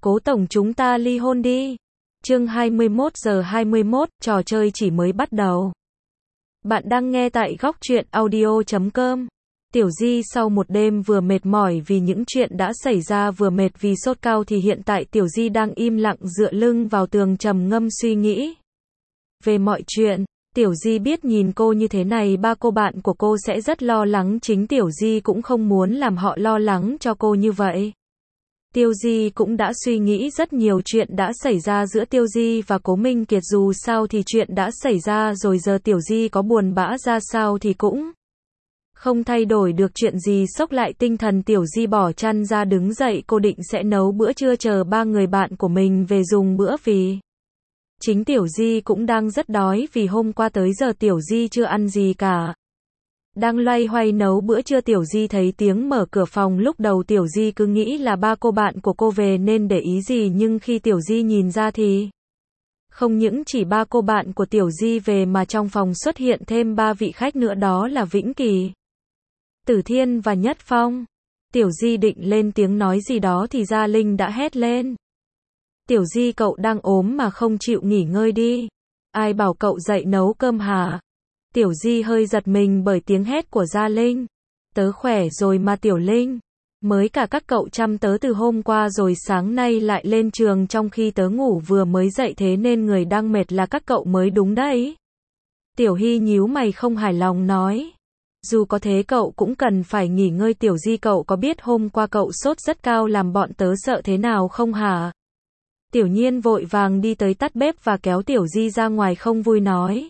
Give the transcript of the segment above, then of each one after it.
Cố tổng chúng ta ly hôn đi. Chương 21:21, trò chơi chỉ mới bắt đầu. Bạn đang nghe tại góc truyện audio.com. Tiểu Di sau một đêm vừa mệt mỏi vì những chuyện đã xảy ra vừa mệt vì sốt cao thì hiện tại Tiểu Di đang im lặng dựa lưng vào tường trầm ngâm suy nghĩ về mọi chuyện. Tiểu Di biết nhìn cô như thế này ba cô bạn của cô sẽ rất lo lắng, chính Tiểu Di cũng không muốn làm họ lo lắng cho cô như vậy. Tiểu Di cũng đã suy nghĩ rất nhiều chuyện đã xảy ra giữa Tiểu Di và Cố Minh Kiệt, dù sao thì chuyện đã xảy ra rồi, giờ Tiểu Di có buồn bã ra sao thì cũng không thay đổi được chuyện gì. Xốc lại tinh thần, Tiểu Di bỏ chăn ra đứng dậy, cô định sẽ nấu bữa trưa chờ ba người bạn của mình về dùng bữa vì chính Tiểu Di cũng đang rất đói vì hôm qua tới giờ Tiểu Di chưa ăn gì cả. Đang loay hoay nấu bữa trưa, Tiểu Di thấy tiếng mở cửa phòng. Lúc đầu Tiểu Di cứ nghĩ là ba cô bạn của cô về nên để ý gì, nhưng khi Tiểu Di nhìn ra thì không những chỉ ba cô bạn của Tiểu Di về mà trong phòng xuất hiện thêm ba vị khách nữa, đó là Vĩnh Kỳ, Tử Thiên và Nhất Phong. Tiểu Di định lên tiếng nói gì đó thì Gia Linh đã hét lên: Tiểu Di, cậu đang ốm mà không chịu nghỉ ngơi đi. Ai bảo cậu dậy nấu cơm hả? Tiểu Di hơi giật mình bởi tiếng hét của Gia Linh. Tớ khỏe rồi mà Tiểu Linh. Mới cả các cậu chăm tớ từ hôm qua rồi, sáng nay lại lên trường trong khi tớ ngủ vừa mới dậy, thế nên người đang mệt là các cậu mới đúng đấy. Tiểu Hy nhíu mày không hài lòng nói: Dù có thế cậu cũng cần phải nghỉ ngơi. Tiểu Di, cậu có biết hôm qua cậu sốt rất cao làm bọn tớ sợ thế nào không hả? Tiểu Nhiên vội vàng đi tới tắt bếp và kéo Tiểu Di ra ngoài, không vui nói: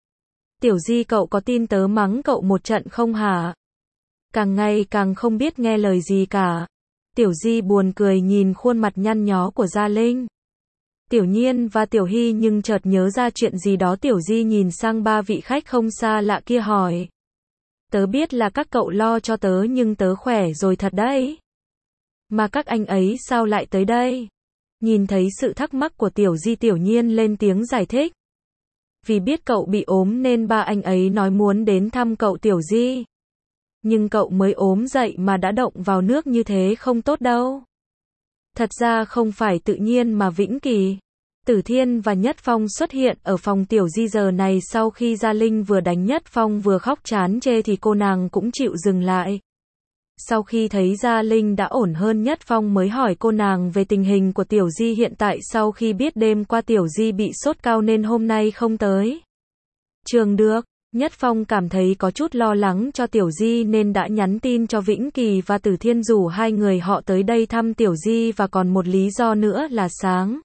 Tiểu Di, cậu có tin tớ mắng cậu một trận không hả? Càng ngày càng không biết nghe lời gì cả. Tiểu Di buồn cười nhìn khuôn mặt nhăn nhó của Gia Linh, Tiểu Nhiên và Tiểu Hy, nhưng chợt nhớ ra chuyện gì đó. Tiểu Di nhìn sang ba vị khách không xa lạ kia hỏi: Tớ biết là các cậu lo cho tớ nhưng tớ khỏe rồi thật đấy. Mà các anh ấy sao lại tới đây? Nhìn thấy sự thắc mắc của Tiểu Di, Tiểu Nhiên lên tiếng giải thích: Vì biết cậu bị ốm nên ba anh ấy nói muốn đến thăm cậu Tiểu Di. Nhưng cậu mới ốm dậy mà đã động vào nước như thế không tốt đâu. Thật ra không phải tự nhiên mà Vĩnh Kỳ, Tử Thiên và Nhất Phong xuất hiện ở phòng Tiểu Di giờ này. Sau khi Gia Linh vừa đánh Nhất Phong vừa khóc chán chê thì cô nàng cũng chịu dừng lại. Sau khi thấy Gia Linh đã ổn hơn, Nhất Phong mới hỏi cô nàng về tình hình của Tiểu Di hiện tại, sau khi biết đêm qua Tiểu Di bị sốt cao nên hôm nay không tới trường được. Nhất Phong cảm thấy có chút lo lắng cho Tiểu Di nên đã nhắn tin cho Vĩnh Kỳ và Tử Thiên rủ hai người họ tới đây thăm Tiểu Di, và còn một lý do nữa là sáng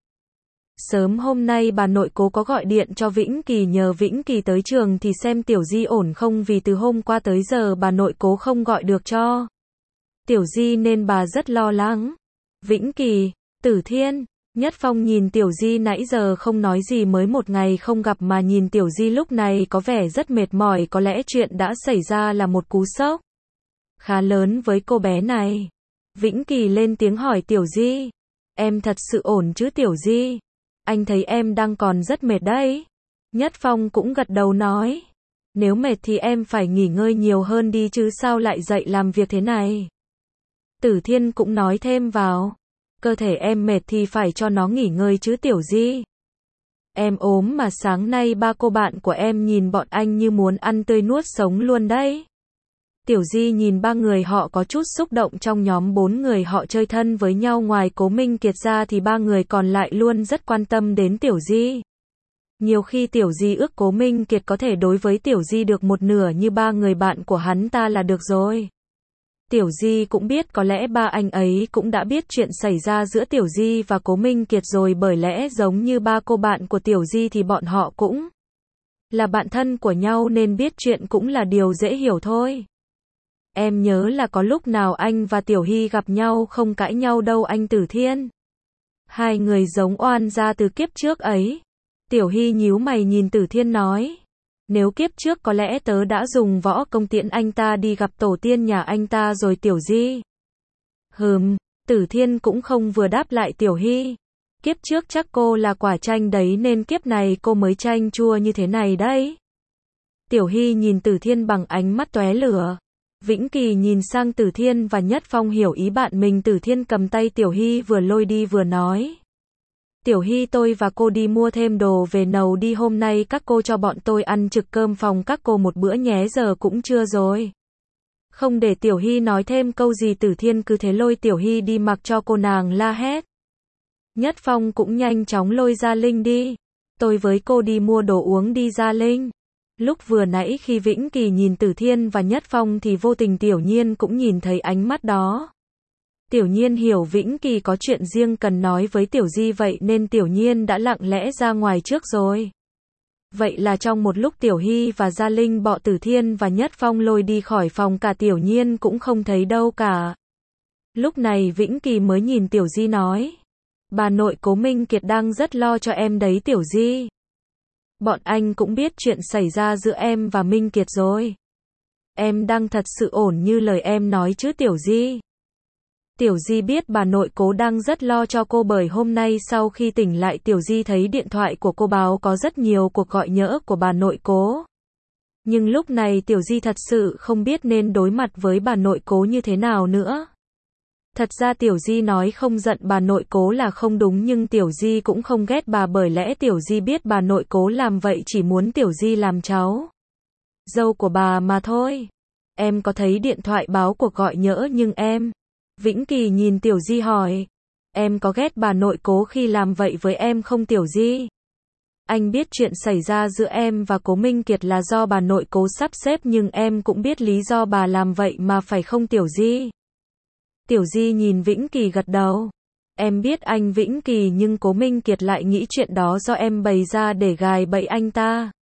sớm hôm nay bà nội Cố có gọi điện cho Vĩnh Kỳ nhờ Vĩnh Kỳ tới trường thì xem Tiểu Di ổn không, vì từ hôm qua tới giờ bà nội Cố không gọi được cho Tiểu Di nên bà rất lo lắng. Vĩnh Kỳ, Tử Thiên, Nhất Phong nhìn Tiểu Di nãy giờ không nói gì, mới một ngày không gặp mà nhìn Tiểu Di lúc này có vẻ rất mệt mỏi, có lẽ chuyện đã xảy ra là một cú sốc khá lớn với cô bé này. Vĩnh Kỳ lên tiếng hỏi Tiểu Di: Em thật sự ổn chứ Tiểu Di? Anh thấy em đang còn rất mệt đấy. Nhất Phong cũng gật đầu nói: Nếu mệt thì em phải nghỉ ngơi nhiều hơn đi chứ sao lại dậy làm việc thế này. Tử Thiên cũng nói thêm vào: Cơ thể em mệt thì phải cho nó nghỉ ngơi chứ Tiểu Di. Em ốm mà sáng nay ba cô bạn của em nhìn bọn anh như muốn ăn tươi nuốt sống luôn đấy. Tiểu Di nhìn ba người họ có chút xúc động. Trong nhóm bốn người họ chơi thân với nhau, ngoài Cố Minh Kiệt ra thì ba người còn lại luôn rất quan tâm đến Tiểu Di. Nhiều khi Tiểu Di ước Cố Minh Kiệt có thể đối với Tiểu Di được một nửa như ba người bạn của hắn ta là được rồi. Tiểu Di cũng biết có lẽ ba anh ấy cũng đã biết chuyện xảy ra giữa Tiểu Di và Cố Minh Kiệt rồi, bởi lẽ giống như ba cô bạn của Tiểu Di thì bọn họ cũng là bạn thân của nhau nên biết chuyện cũng là điều dễ hiểu thôi. Em nhớ là có lúc nào anh và Tiểu Hy gặp nhau không cãi nhau đâu anh Tử Thiên. Hai người giống oan gia từ kiếp trước ấy. Tiểu Hy nhíu mày nhìn Tử Thiên nói: Nếu kiếp trước có lẽ tớ đã dùng võ công tiễn anh ta đi gặp tổ tiên nhà anh ta rồi Tiểu Di. Tử Thiên cũng không vừa đáp lại Tiểu Hy: Kiếp trước chắc cô là quả chanh đấy nên kiếp này cô mới chanh chua như thế này đấy. Tiểu Hy nhìn Tử Thiên bằng ánh mắt tóe lửa. Vĩnh Kỳ nhìn sang Tử Thiên và Nhất Phong hiểu ý bạn mình. Tử Thiên cầm tay Tiểu Hy vừa lôi đi vừa nói. Tiểu Hy, tôi và cô đi mua thêm đồ về nấu đi, hôm nay các cô cho bọn tôi ăn trực cơm phòng các cô một bữa nhé, giờ cũng trưa rồi. Không để Tiểu Hy nói thêm câu gì, Tử Thiên cứ thế lôi Tiểu Hy đi mặc cho cô nàng la hét. Nhất Phong cũng nhanh chóng lôi Gia Linh đi. Tôi với cô đi mua đồ uống đi Gia Linh. Lúc vừa nãy khi Vĩnh Kỳ nhìn Tử Thiên và Nhất Phong thì vô tình Tiểu Nhiên cũng nhìn thấy ánh mắt đó. Tiểu Nhiên hiểu Vĩnh Kỳ có chuyện riêng cần nói với Tiểu Di, vậy nên Tiểu Nhiên đã lặng lẽ ra ngoài trước rồi. Vậy là trong một lúc Tiểu Hy và Gia Linh bỏ Tử Thiên và Nhất Phong lôi đi khỏi phòng, cả Tiểu Nhiên cũng không thấy đâu cả. Lúc này Vĩnh Kỳ mới nhìn Tiểu Di nói. Bà nội Cố Minh Kiệt đang rất lo cho em đấy Tiểu Di. Bọn anh cũng biết chuyện xảy ra giữa em và Minh Kiệt rồi. Em đang thật sự ổn như lời em nói chứ Tiểu Di. Tiểu Di biết bà nội Cố đang rất lo cho cô, bởi hôm nay sau khi tỉnh lại Tiểu Di thấy điện thoại của cô báo có rất nhiều cuộc gọi nhỡ của bà nội Cố. Nhưng lúc này Tiểu Di thật sự không biết nên đối mặt với bà nội Cố như thế nào nữa. Thật ra Tiểu Di nói không giận bà nội Cố là không đúng, nhưng Tiểu Di cũng không ghét bà, bởi lẽ Tiểu Di biết bà nội Cố làm vậy chỉ muốn Tiểu Di làm cháu dâu của bà mà thôi. Em có thấy điện thoại báo cuộc gọi nhỡ nhưng em... Vĩnh Kỳ nhìn Tiểu Di hỏi. Em có ghét bà nội Cố khi làm vậy với em không Tiểu Di? Anh biết chuyện xảy ra giữa em và Cố Minh Kiệt là do bà nội Cố sắp xếp, nhưng em cũng biết lý do bà làm vậy mà phải không Tiểu Di? Tiểu Di nhìn Vĩnh Kỳ gật đầu. Em biết anh Vĩnh Kỳ, nhưng Cố Minh Kiệt lại nghĩ chuyện đó do em bày ra để gài bẫy anh ta.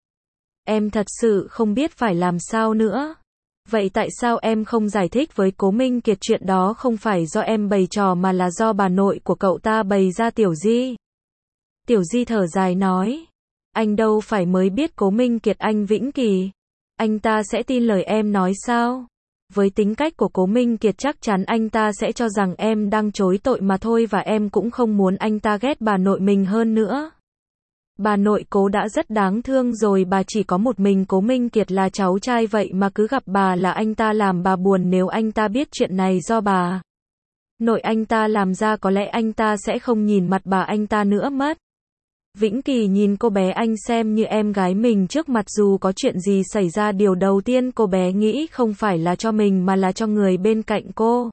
Em thật sự không biết phải làm sao nữa. Vậy tại sao em không giải thích với Cố Minh Kiệt chuyện đó không phải do em bày trò mà là do bà nội của cậu ta bày ra Tiểu Di? Tiểu Di thở dài nói. Anh đâu phải mới biết Cố Minh Kiệt anh Vĩnh Kỳ. Anh ta sẽ tin lời em nói sao? Với tính cách của Cố Minh Kiệt chắc chắn anh ta sẽ cho rằng em đang chối tội mà thôi, và em cũng không muốn anh ta ghét bà nội mình hơn nữa. Bà nội Cố đã rất đáng thương rồi, bà chỉ có một mình Cố Minh Kiệt là cháu trai, vậy mà cứ gặp bà là anh ta làm bà buồn. Nếu anh ta biết chuyện này do bà nội anh ta làm ra, có lẽ anh ta sẽ không nhìn mặt bà anh ta nữa mất. Vĩnh Kỳ nhìn cô bé anh xem như em gái mình trước mặt, dù có chuyện gì xảy ra điều đầu tiên cô bé nghĩ không phải là cho mình mà là cho người bên cạnh cô.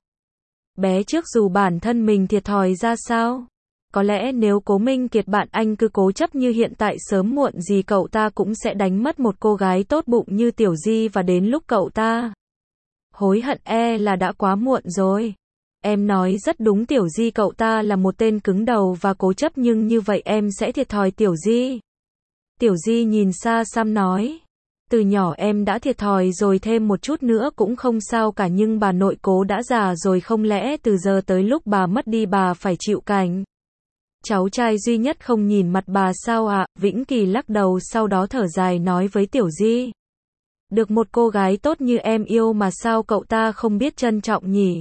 Bé trước dù bản thân mình thiệt thòi ra sao. Có lẽ nếu Cố Minh Kiệt bạn anh cứ cố chấp như hiện tại, sớm muộn gì cậu ta cũng sẽ đánh mất một cô gái tốt bụng như Tiểu Di, và đến lúc cậu ta hối hận là đã quá muộn rồi. Em nói rất đúng Tiểu Di, cậu ta là một tên cứng đầu và cố chấp, nhưng như vậy em sẽ thiệt thòi Tiểu Di. Tiểu Di nhìn xa xăm nói. Từ nhỏ em đã thiệt thòi rồi, thêm một chút nữa cũng không sao cả, nhưng bà nội Cố đã già rồi, không lẽ từ giờ tới lúc bà mất đi bà phải chịu cảnh cháu trai duy nhất không nhìn mặt bà sao ạ? Vĩnh Kỳ lắc đầu, sau đó thở dài nói với Tiểu Di. Được một cô gái tốt như em yêu mà sao cậu ta không biết trân trọng nhỉ?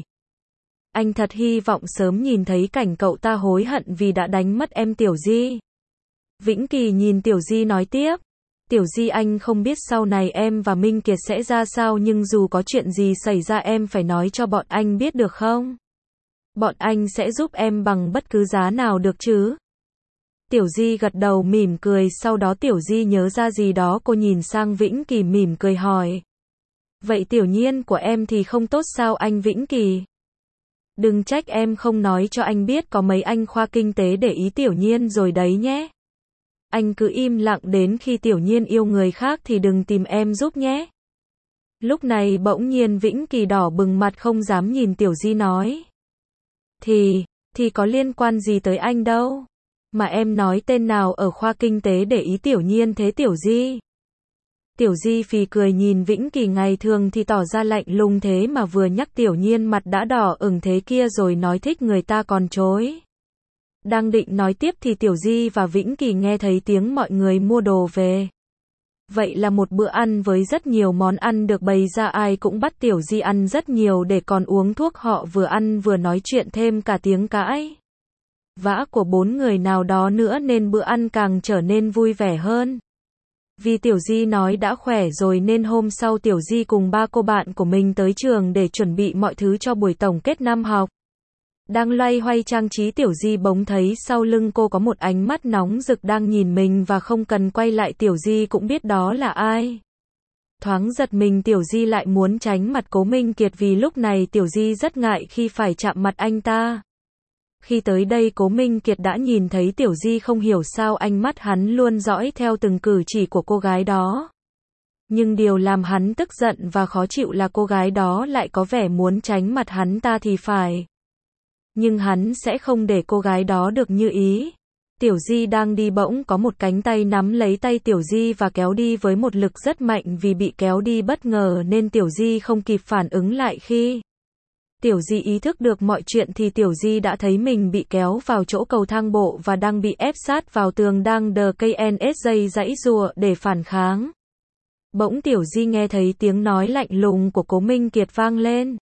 Anh thật hy vọng sớm nhìn thấy cảnh cậu ta hối hận vì đã đánh mất em Tiểu Di. Vĩnh Kỳ nhìn Tiểu Di nói tiếp. Tiểu Di, anh không biết sau này em và Minh Kiệt sẽ ra sao, nhưng dù có chuyện gì xảy ra em phải nói cho bọn anh biết được không? Bọn anh sẽ giúp em bằng bất cứ giá nào được chứ? Tiểu Di gật đầu mỉm cười, sau đó Tiểu Di nhớ ra gì đó, cô nhìn sang Vĩnh Kỳ mỉm cười hỏi. Vậy Tiểu Nhiên của em thì không tốt sao anh Vĩnh Kỳ? Đừng trách em không nói cho anh biết, có mấy anh khoa kinh tế để ý Tiểu Nhiên rồi đấy nhé. Anh cứ im lặng đến khi Tiểu Nhiên yêu người khác thì đừng tìm em giúp nhé. Lúc này bỗng nhiên Vĩnh Kỳ đỏ bừng mặt không dám nhìn Tiểu Di nói. Thì có liên quan gì tới anh đâu. Mà em nói tên nào ở khoa kinh tế để ý Tiểu Nhiên thế Tiểu Di? Tiểu Di phì cười nhìn Vĩnh Kỳ, ngày thường thì tỏ ra lạnh lùng thế mà vừa nhắc Tiểu Nhiên mặt đã đỏ ửng thế kia rồi, nói thích người ta còn chối. Đang định nói tiếp thì Tiểu Di và Vĩnh Kỳ nghe thấy tiếng mọi người mua đồ về. Vậy là một bữa ăn với rất nhiều món ăn được bày ra, ai cũng bắt Tiểu Di ăn rất nhiều để còn uống thuốc, họ vừa ăn vừa nói chuyện, thêm cả tiếng cãi vã của bốn người nào đó nữa nên bữa ăn càng trở nên vui vẻ hơn. Vì Tiểu Di nói đã khỏe rồi nên hôm sau Tiểu Di cùng ba cô bạn của mình tới trường để chuẩn bị mọi thứ cho buổi tổng kết năm học. Đang loay hoay trang trí Tiểu Di bỗng thấy sau lưng cô có một ánh mắt nóng rực đang nhìn mình và không cần quay lại Tiểu Di cũng biết đó là ai. Thoáng giật mình Tiểu Di lại muốn tránh mặt Cố Minh Kiệt vì lúc này Tiểu Di rất ngại khi phải chạm mặt anh ta. Khi tới đây Cố Minh Kiệt đã nhìn thấy Tiểu Di không hiểu sao ánh mắt hắn luôn dõi theo từng cử chỉ của cô gái đó. Nhưng điều làm hắn tức giận và khó chịu là cô gái đó lại có vẻ muốn tránh mặt hắn ta thì phải. Nhưng hắn sẽ không để cô gái đó được như ý. Tiểu Di đang đi bỗng có một cánh tay nắm lấy tay Tiểu Di và kéo đi với một lực rất mạnh vì bị kéo đi bất ngờ nên Tiểu Di không kịp phản ứng lại khi Tiểu Di ý thức được mọi chuyện thì Tiểu Di đã thấy mình bị kéo vào chỗ cầu thang bộ và đang bị ép sát vào tường đang đờ cây NSJ giãy giụa để phản kháng. Bỗng Tiểu Di nghe thấy tiếng nói lạnh lùng của Cố Minh Kiệt vang lên.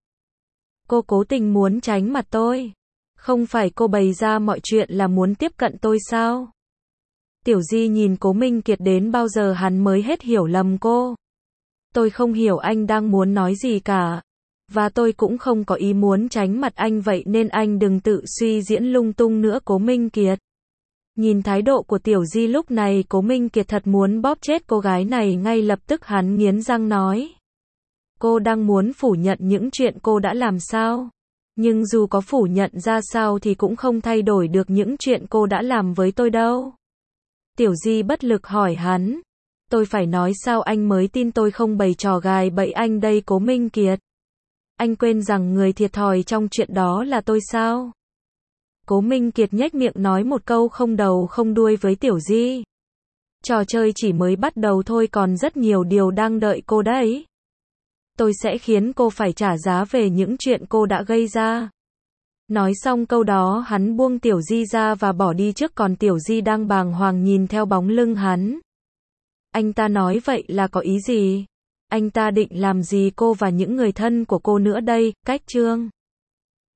Cô cố tình muốn tránh mặt tôi. Không phải cô bày ra mọi chuyện là muốn tiếp cận tôi sao? Tiểu Di nhìn Cố Minh Kiệt đến bao giờ hắn mới hết hiểu lầm cô. Tôi không hiểu anh đang muốn nói gì cả. Và tôi cũng không có ý muốn tránh mặt anh vậy nên anh đừng tự suy diễn lung tung nữa Cố Minh Kiệt. Nhìn thái độ của Tiểu Di lúc này Cố Minh Kiệt thật muốn bóp chết cô gái này ngay lập tức hắn nghiến răng nói. Cô đang muốn phủ nhận những chuyện cô đã làm sao? Nhưng dù có phủ nhận ra sao thì cũng không thay đổi được những chuyện cô đã làm với tôi đâu. Tiểu Di bất lực hỏi hắn. Tôi phải nói sao anh mới tin tôi không bày trò gài bẫy anh đây Cố Minh Kiệt. Anh quên rằng người thiệt thòi trong chuyện đó là tôi sao? Cố Minh Kiệt nhếch miệng nói một câu không đầu không đuôi với Tiểu Di. Trò chơi chỉ mới bắt đầu thôi còn rất nhiều điều đang đợi cô đấy. Tôi sẽ khiến cô phải trả giá về những chuyện cô đã gây ra. Nói xong câu đó hắn buông Tiểu Di ra và bỏ đi trước còn Tiểu Di đang bàng hoàng nhìn theo bóng lưng hắn. Anh ta nói vậy là có ý gì? Anh ta định làm gì cô và những người thân của cô nữa đây? Cách chương